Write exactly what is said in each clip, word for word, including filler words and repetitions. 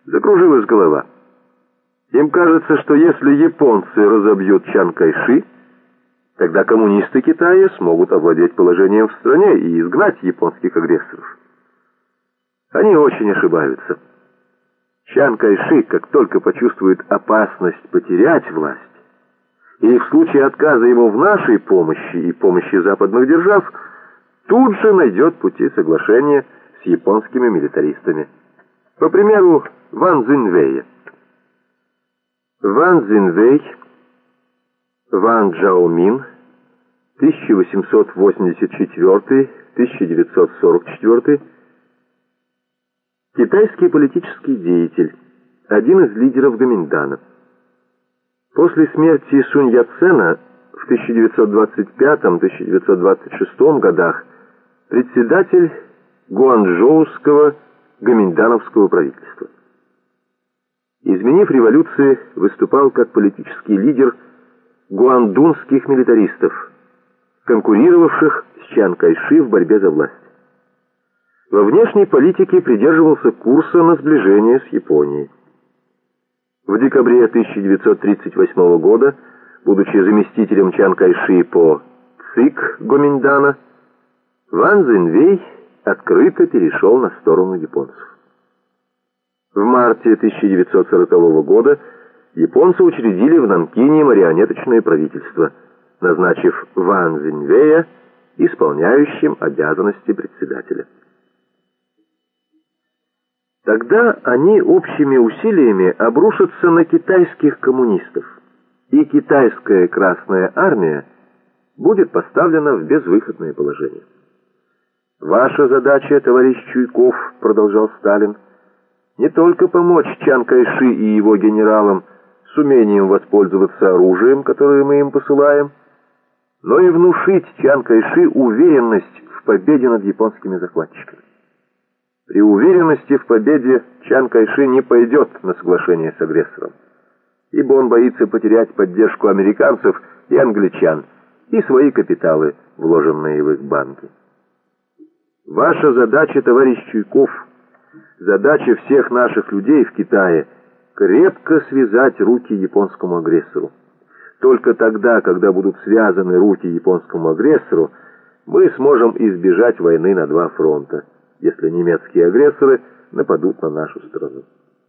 Закружилась голова. Им кажется, что если японцы разобьют Чан Кайши, тогда коммунисты Китая смогут овладеть положением в стране и изгнать японских агрессоров. Они очень ошибаются. Чан Кайши, как только почувствует опасность потерять власть, или в случае отказа ему в нашей помощи и помощи западных держав, тут же найдет пути соглашения с японскими милитаристами. По примеру Ван Цзиньвэя. Ван Цзиньвэй, Ван Чжаомин, тысяча восемьсот восемьдесят четвёртый — тысяча девятьсот сорок четвёртый, китайский политический деятель, один из лидеров Гоминдана. После смерти Сунь Яцена в тысяча девятьсот двадцать пятом — тысяча девятьсот двадцать шестом годах председатель Гуанчжоуского гоминдановского правительства. Изменив революции, выступал как политический лидер гуандунских милитаристов, конкурировавших с Чан Кайши в борьбе за власть. Во внешней политике придерживался курса на сближение с Японией. В декабре тысяча девятьсот тридцать восьмого года, будучи заместителем Чан Кайши по ЦИК Гоминдана, Ван Цзиньвэй открыто перешел на сторону японцев. В марте тысяча девятьсот сорокового года японцы учредили в Нанкине марионеточное правительство, назначив Ван Цзиньвэя исполняющим обязанности председателя. Тогда они общими усилиями обрушатся на китайских коммунистов, и китайская Красная Армия будет поставлена в безвыходное положение. «Ваша задача, товарищ Чуйков, — продолжал Сталин, — не только помочь Чан Кайши и его генералам с умением воспользоваться оружием, которое мы им посылаем, но и внушить Чан Кайши уверенность в победе над японскими захватчиками. При уверенности в победе Чан Кайши не пойдет на соглашение с агрессором, ибо он боится потерять поддержку американцев и англичан и свои капиталы, вложенные в их банки. Ваша задача, товарищ Чуйков, задача всех наших людей в Китае — крепко связать руки японскому агрессору. Только тогда, когда будут связаны руки японскому агрессору, мы сможем избежать войны на два фронта, если немецкие агрессоры нападут на нашу страну».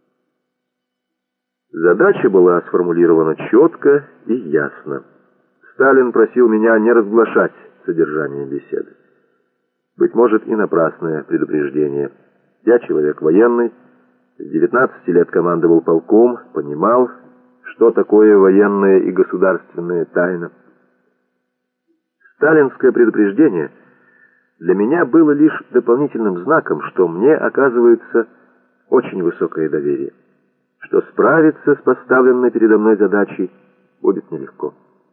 Задача была сформулирована четко и ясно. Сталин просил меня не разглашать содержание беседы. Быть может, и напрасное предупреждение. Я человек военный, с девятнадцати лет командовал полком, понимал, что такое военная и государственная тайна. Сталинское предупреждение для меня было лишь дополнительным знаком, что мне оказывается очень высокое доверие, что справиться с поставленной передо мной задачей будет нелегко.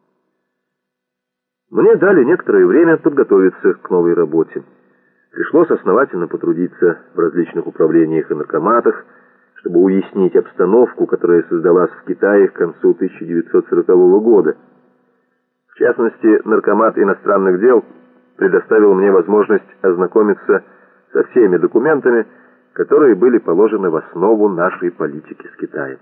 Мне дали некоторое время подготовиться к новой работе. Пришлось основательно потрудиться в различных управлениях и наркоматах, чтобы уяснить обстановку, которая создалась в Китае к концу тысяча девятьсот сорокового года. В частности, наркомат иностранных дел предоставил мне возможность ознакомиться со всеми документами, которые были положены в основу нашей политики с Китаем.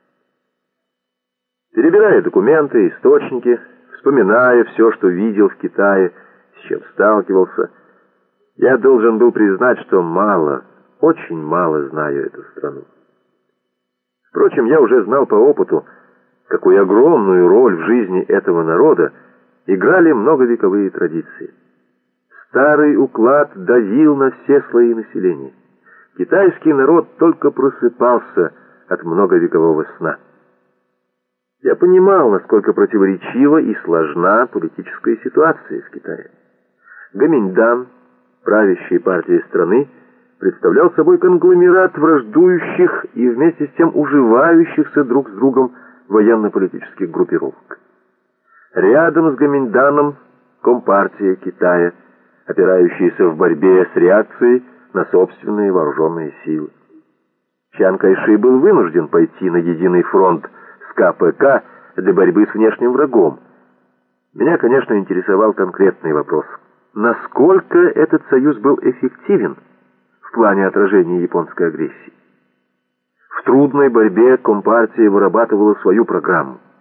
Перебирая документы, источники, вспоминая все, что видел в Китае, с чем сталкивался, я должен был признать, что мало, очень мало знаю эту страну. Впрочем, я уже знал по опыту, какую огромную роль в жизни этого народа играли многовековые традиции. Старый уклад давил на все слои населения. Китайский народ только просыпался от многовекового сна. Я понимал, насколько противоречива и сложна политическая ситуация в Китае. Гоминдан, правящей партией страны, представлял собой конгломерат враждующих и вместе с тем уживающихся друг с другом военно-политических группировок. Рядом с Гоминданом Компартия Китая, опирающаяся в борьбе с реакцией на собственные вооруженные силы. Чан Кайши был вынужден пойти на единый фронт с ка пэ ка для борьбы с внешним врагом. Меня, конечно, интересовал конкретный вопрос: насколько этот союз был эффективен в плане отражения японской агрессии? В В трудной борьбе Компартия вырабатывала свою программу.